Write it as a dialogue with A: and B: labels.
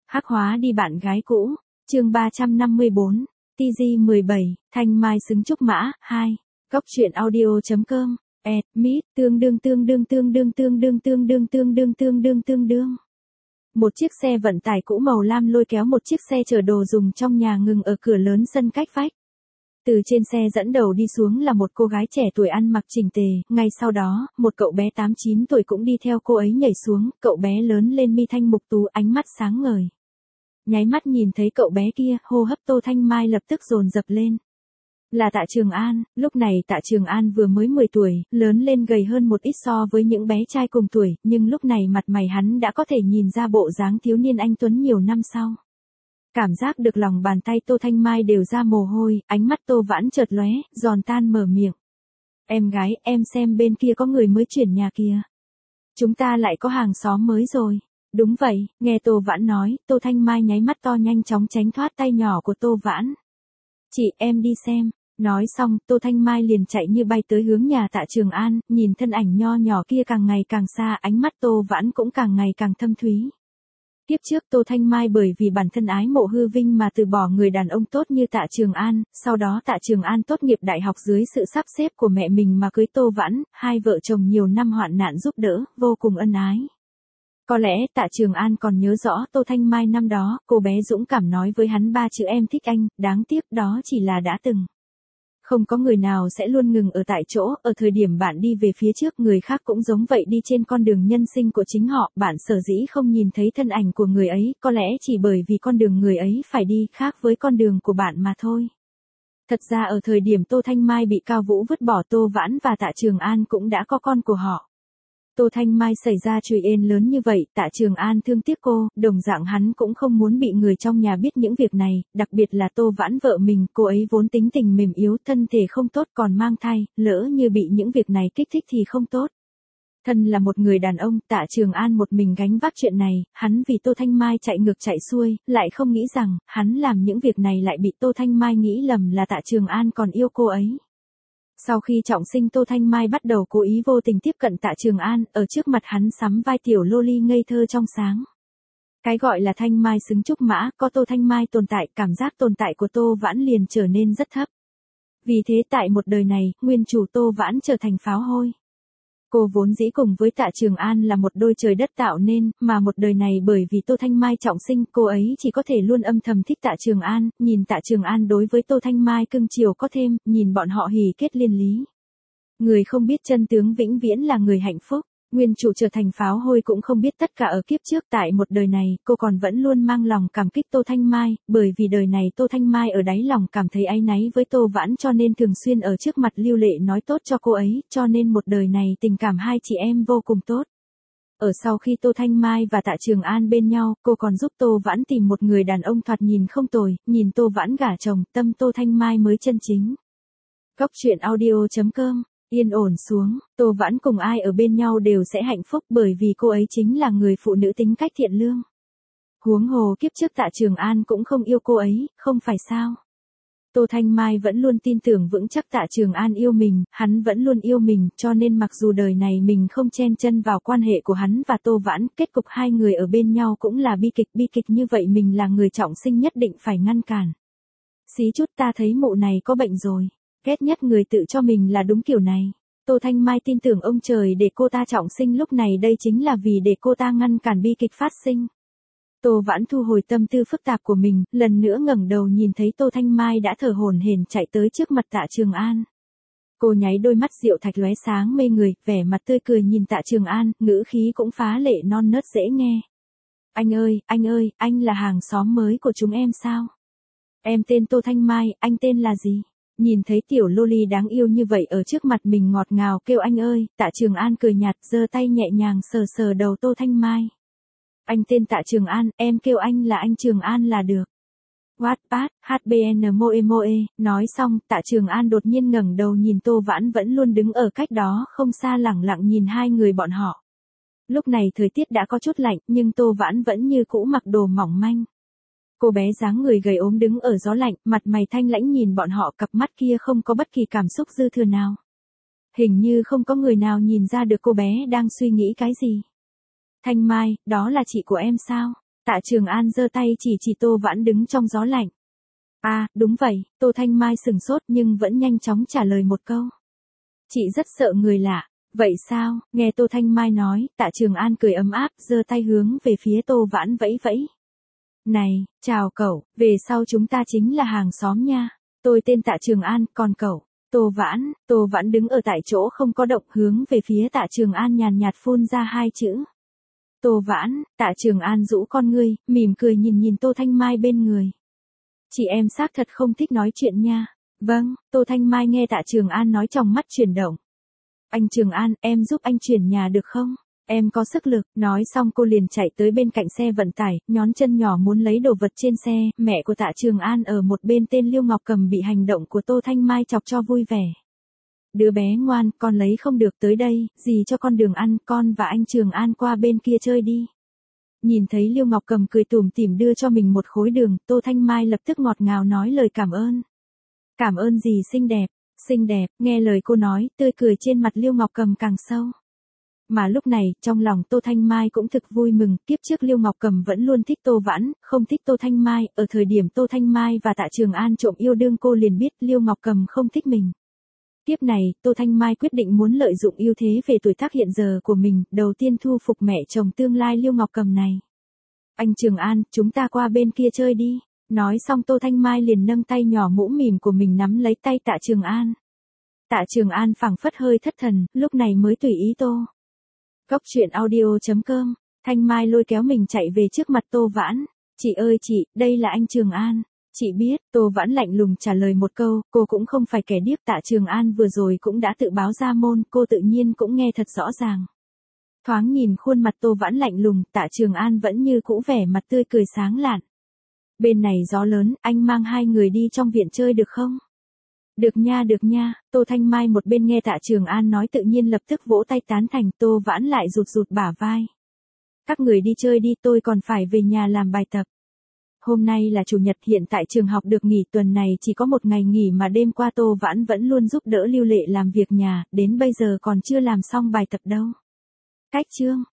A: Hắc hóa đi bạn gái cũ. Chương 354. TG17, Thanh Mai xứng trúc mã 2. Góc truyện audio.com. Admit tương đương. Một chiếc xe vận tải cũ màu lam lôi kéo một chiếc xe chở đồ dùng trong nhà ngừng ở cửa lớn sân cách vách. Từ trên xe dẫn đầu đi xuống là một cô gái trẻ tuổi ăn mặc chỉnh tề, ngay sau đó, một cậu bé 8-9 tuổi cũng đi theo cô ấy nhảy xuống, cậu bé lớn lên mi thanh mục tú, ánh mắt sáng ngời. Nháy mắt nhìn thấy cậu bé kia, hô hấp Tô Thanh Mai lập tức dồn dập lên. Là Tạ Trường An. Lúc này Tạ Trường An vừa mới 10 tuổi, lớn lên gầy hơn một ít so với những bé trai cùng tuổi, nhưng lúc này mặt mày hắn đã có thể nhìn ra bộ dáng thiếu niên anh tuấn nhiều năm sau. Cảm giác được lòng bàn tay Tô Thanh Mai đều ra mồ hôi, ánh mắt Tô Vãn chợt lóe, giòn tan mở miệng. Em gái, em xem bên kia có người mới chuyển nhà kìa. Chúng ta lại có hàng xóm mới rồi. Đúng vậy, nghe Tô Vãn nói, Tô Thanh Mai nháy mắt to nhanh chóng tránh thoát tay nhỏ của Tô Vãn. Chị, em đi xem. Nói xong, Tô Thanh Mai liền chạy như bay tới hướng nhà Tạ Trường An, nhìn thân ảnh nho nhỏ kia càng ngày càng xa, ánh mắt Tô Vãn cũng càng ngày càng thâm thúy. Tiếp trước Tô Thanh Mai bởi vì bản thân ái mộ hư vinh mà từ bỏ người đàn ông tốt như Tạ Trường An, sau đó Tạ Trường An tốt nghiệp đại học dưới sự sắp xếp của mẹ mình mà cưới Tô Vãn, hai vợ chồng nhiều năm hoạn nạn giúp đỡ, vô cùng ân ái. Có lẽ Tạ Trường An còn nhớ rõ Tô Thanh Mai năm đó, cô bé dũng cảm nói với hắn 3 chữ em thích anh, đáng tiếc đó chỉ là đã từng. Không có người nào sẽ luôn ngừng ở tại chỗ, ở thời điểm bạn đi về phía trước người khác cũng giống vậy đi trên con đường nhân sinh của chính họ, bạn sở dĩ không nhìn thấy thân ảnh của người ấy, có lẽ chỉ bởi vì con đường người ấy phải đi khác với con đường của bạn mà thôi. Thật ra ở thời điểm Tô Thanh Mai bị Cao Vũ vứt bỏ, Tô Vãn và Tạ Trường An cũng đã có con của họ. Tô Thanh Mai xảy ra chùy ên lớn như vậy, Tạ Trường An thương tiếc cô, đồng dạng hắn cũng không muốn bị người trong nhà biết những việc này, đặc biệt là Tô Vãn vợ mình, cô ấy vốn tính tình mềm yếu, thân thể không tốt còn mang thai, lỡ như bị những việc này kích thích thì không tốt. Thân là một người đàn ông, Tạ Trường An một mình gánh vác chuyện này, hắn vì Tô Thanh Mai chạy ngược chạy xuôi, lại không nghĩ rằng, hắn làm những việc này lại bị Tô Thanh Mai nghĩ lầm là Tạ Trường An còn yêu cô ấy. Sau khi trọng sinh, Tô Thanh Mai bắt đầu cố ý vô tình tiếp cận Tạ Trường An, ở trước mặt hắn sắm vai tiểu loli ngây thơ trong sáng. Cái gọi là Thanh Mai xứng trúc mã, có Tô Thanh Mai tồn tại, cảm giác tồn tại của Tô Vãn liền trở nên rất thấp. Vì thế tại một đời này, nguyên chủ Tô Vãn trở thành pháo hôi. Cô vốn dĩ cùng với Tạ Trường An là một đôi trời đất tạo nên, mà một đời này bởi vì Tô Thanh Mai trọng sinh, cô ấy chỉ có thể luôn âm thầm thích Tạ Trường An, nhìn Tạ Trường An đối với Tô Thanh Mai cưng chiều có thêm, nhìn bọn họ hỉ kết liên lý. Người không biết chân tướng vĩnh viễn là người hạnh phúc. Nguyên chủ trở thành pháo hôi cũng không biết tất cả ở kiếp trước, tại một đời này, cô còn vẫn luôn mang lòng cảm kích Tô Thanh Mai, bởi vì đời này Tô Thanh Mai ở đáy lòng cảm thấy áy náy với Tô Vãn cho nên thường xuyên ở trước mặt lưu lệ nói tốt cho cô ấy, cho nên một đời này tình cảm hai chị em vô cùng tốt. Ở sau khi Tô Thanh Mai và Tạ Trường An bên nhau, cô còn giúp Tô Vãn tìm một người đàn ông thoạt nhìn không tồi, nhìn Tô Vãn gả chồng, tâm Tô Thanh Mai mới chân chính. Góc truyện audio.com. Yên ổn xuống, Tô Vãn cùng ai ở bên nhau đều sẽ hạnh phúc bởi vì cô ấy chính là người phụ nữ tính cách thiện lương. Huống hồ kiếp trước Tạ Trường An cũng không yêu cô ấy, không phải sao? Tô Thanh Mai vẫn luôn tin tưởng vững chắc Tạ Trường An yêu mình, hắn vẫn luôn yêu mình, cho nên mặc dù đời này mình không chen chân vào quan hệ của hắn và Tô Vãn, kết cục hai người ở bên nhau cũng là bi kịch như vậy mình là người trọng sinh nhất định phải ngăn cản. Xí chút ta thấy mụ này có bệnh rồi. Ghét nhất người tự cho mình là đúng kiểu này. Tô Thanh Mai tin tưởng ông trời để cô ta trọng sinh lúc này đây chính là vì để cô ta ngăn cản bi kịch phát sinh. Tô Vãn thu hồi tâm tư phức tạp của mình, lần nữa ngẩng đầu nhìn thấy Tô Thanh Mai đã thở hổn hển chạy tới trước mặt Tạ Trường An. Cô nháy đôi mắt rượu thạch lóe sáng mê người, vẻ mặt tươi cười nhìn Tạ Trường An, ngữ khí cũng phá lệ non nớt dễ nghe. Anh ơi, anh là hàng xóm mới của chúng em sao? Em tên Tô Thanh Mai, anh tên là gì? Nhìn thấy tiểu loli đáng yêu như vậy ở trước mặt mình ngọt ngào kêu anh ơi, Tạ Trường An cười nhạt giơ tay nhẹ nhàng sờ sờ đầu Tô Thanh Mai. Anh tên Tạ Trường An, em kêu anh là anh Trường An là được. Wattpad, HBN Moe, nói xong, Tạ Trường An đột nhiên ngẩng đầu nhìn Tô Vãn vẫn luôn đứng ở cách đó không xa lẳng lặng nhìn hai người bọn họ. Lúc này thời tiết đã có chút lạnh, nhưng Tô Vãn vẫn như cũ mặc đồ mỏng manh. Cô bé dáng người gầy ốm đứng ở gió lạnh, mặt mày thanh lãnh nhìn bọn họ, cặp mắt kia không có bất kỳ cảm xúc dư thừa nào. Hình như không có người nào nhìn ra được cô bé đang suy nghĩ cái gì. Thanh Mai, đó là chị của em sao? Tạ Trường An giơ tay chỉ Tô Vãn đứng trong gió lạnh. Đúng vậy, Tô Thanh Mai sừng sốt nhưng vẫn nhanh chóng trả lời một câu. Chị rất sợ người lạ. Vậy sao, nghe Tô Thanh Mai nói, Tạ Trường An cười ấm áp, giơ tay hướng về phía Tô Vãn vẫy vẫy. Này, chào cậu, về sau chúng ta chính là hàng xóm nha. Tôi tên Tạ Trường An, còn cậu? Tô Vãn đứng ở tại chỗ không có động, hướng về phía Tạ Trường An nhàn nhạt phun ra hai chữ. Tô Vãn. Tạ Trường An rũ con ngươi, mỉm cười nhìn Tô Thanh Mai bên người. Chị em xác thật không thích nói chuyện nha. Vâng, Tô Thanh Mai nghe Tạ Trường An nói trong mắt chuyển động. Anh Trường An, em giúp anh chuyển nhà được không? Em có sức lực. Nói xong cô liền chạy tới bên cạnh xe vận tải, nhón chân nhỏ muốn lấy đồ vật trên xe. Mẹ của Tạ Trường An ở một bên tên Liêu Ngọc Cầm bị hành động của Tô Thanh Mai chọc cho vui vẻ. Đứa bé ngoan, con lấy không được, tới đây, dì cho con đường ăn, con và anh Trường An qua bên kia chơi đi. Nhìn thấy Liêu Ngọc Cầm cười tủm tỉm đưa cho mình một khối đường, Tô Thanh Mai lập tức ngọt ngào nói lời cảm ơn. Cảm ơn dì xinh đẹp, nghe lời cô nói, tươi cười trên mặt Liêu Ngọc Cầm càng sâu. Mà lúc này, trong lòng Tô Thanh Mai cũng thực vui mừng, kiếp trước Liêu Ngọc Cầm vẫn luôn thích Tô Vãn, không thích Tô Thanh Mai, ở thời điểm Tô Thanh Mai và Tạ Trường An trộm yêu đương cô liền biết Liêu Ngọc Cầm không thích mình. Tiếp này, Tô Thanh Mai quyết định muốn lợi dụng ưu thế về tuổi tác hiện giờ của mình, đầu tiên thu phục mẹ chồng tương lai Liêu Ngọc Cầm này. Anh Trường An, chúng ta qua bên kia chơi đi. Nói xong Tô Thanh Mai liền nâng tay nhỏ mũm mỉm của mình nắm lấy tay Tạ Trường An. Tạ Trường An phảng phất hơi thất thần, lúc này mới tùy ý Tô. Góc truyện audio.com, Thanh Mai lôi kéo mình chạy về trước mặt Tô Vãn. Chị ơi chị, đây là anh Trường An. Chị biết, Tô Vãn lạnh lùng trả lời một câu, cô cũng không phải kẻ điếc. Tạ Trường An vừa rồi cũng đã tự báo ra môn, cô tự nhiên cũng nghe thật rõ ràng. Thoáng nhìn khuôn mặt Tô Vãn lạnh lùng, Tạ Trường An vẫn như cũ vẻ mặt tươi cười sáng lạn. Bên này gió lớn, anh mang hai người đi trong viện chơi được không? Được nha, Tô Thanh Mai một bên nghe Tạ Trường An nói tự nhiên lập tức vỗ tay tán thành, Tô Vãn lại rụt bả vai. Các người đi chơi đi, tôi còn phải về nhà làm bài tập. Hôm nay là chủ nhật, hiện tại trường học được nghỉ, tuần này chỉ có một ngày nghỉ mà đêm qua Tô Vãn vẫn luôn giúp đỡ Lưu Lệ làm việc nhà, đến bây giờ còn chưa làm xong bài tập đâu. Cách chương.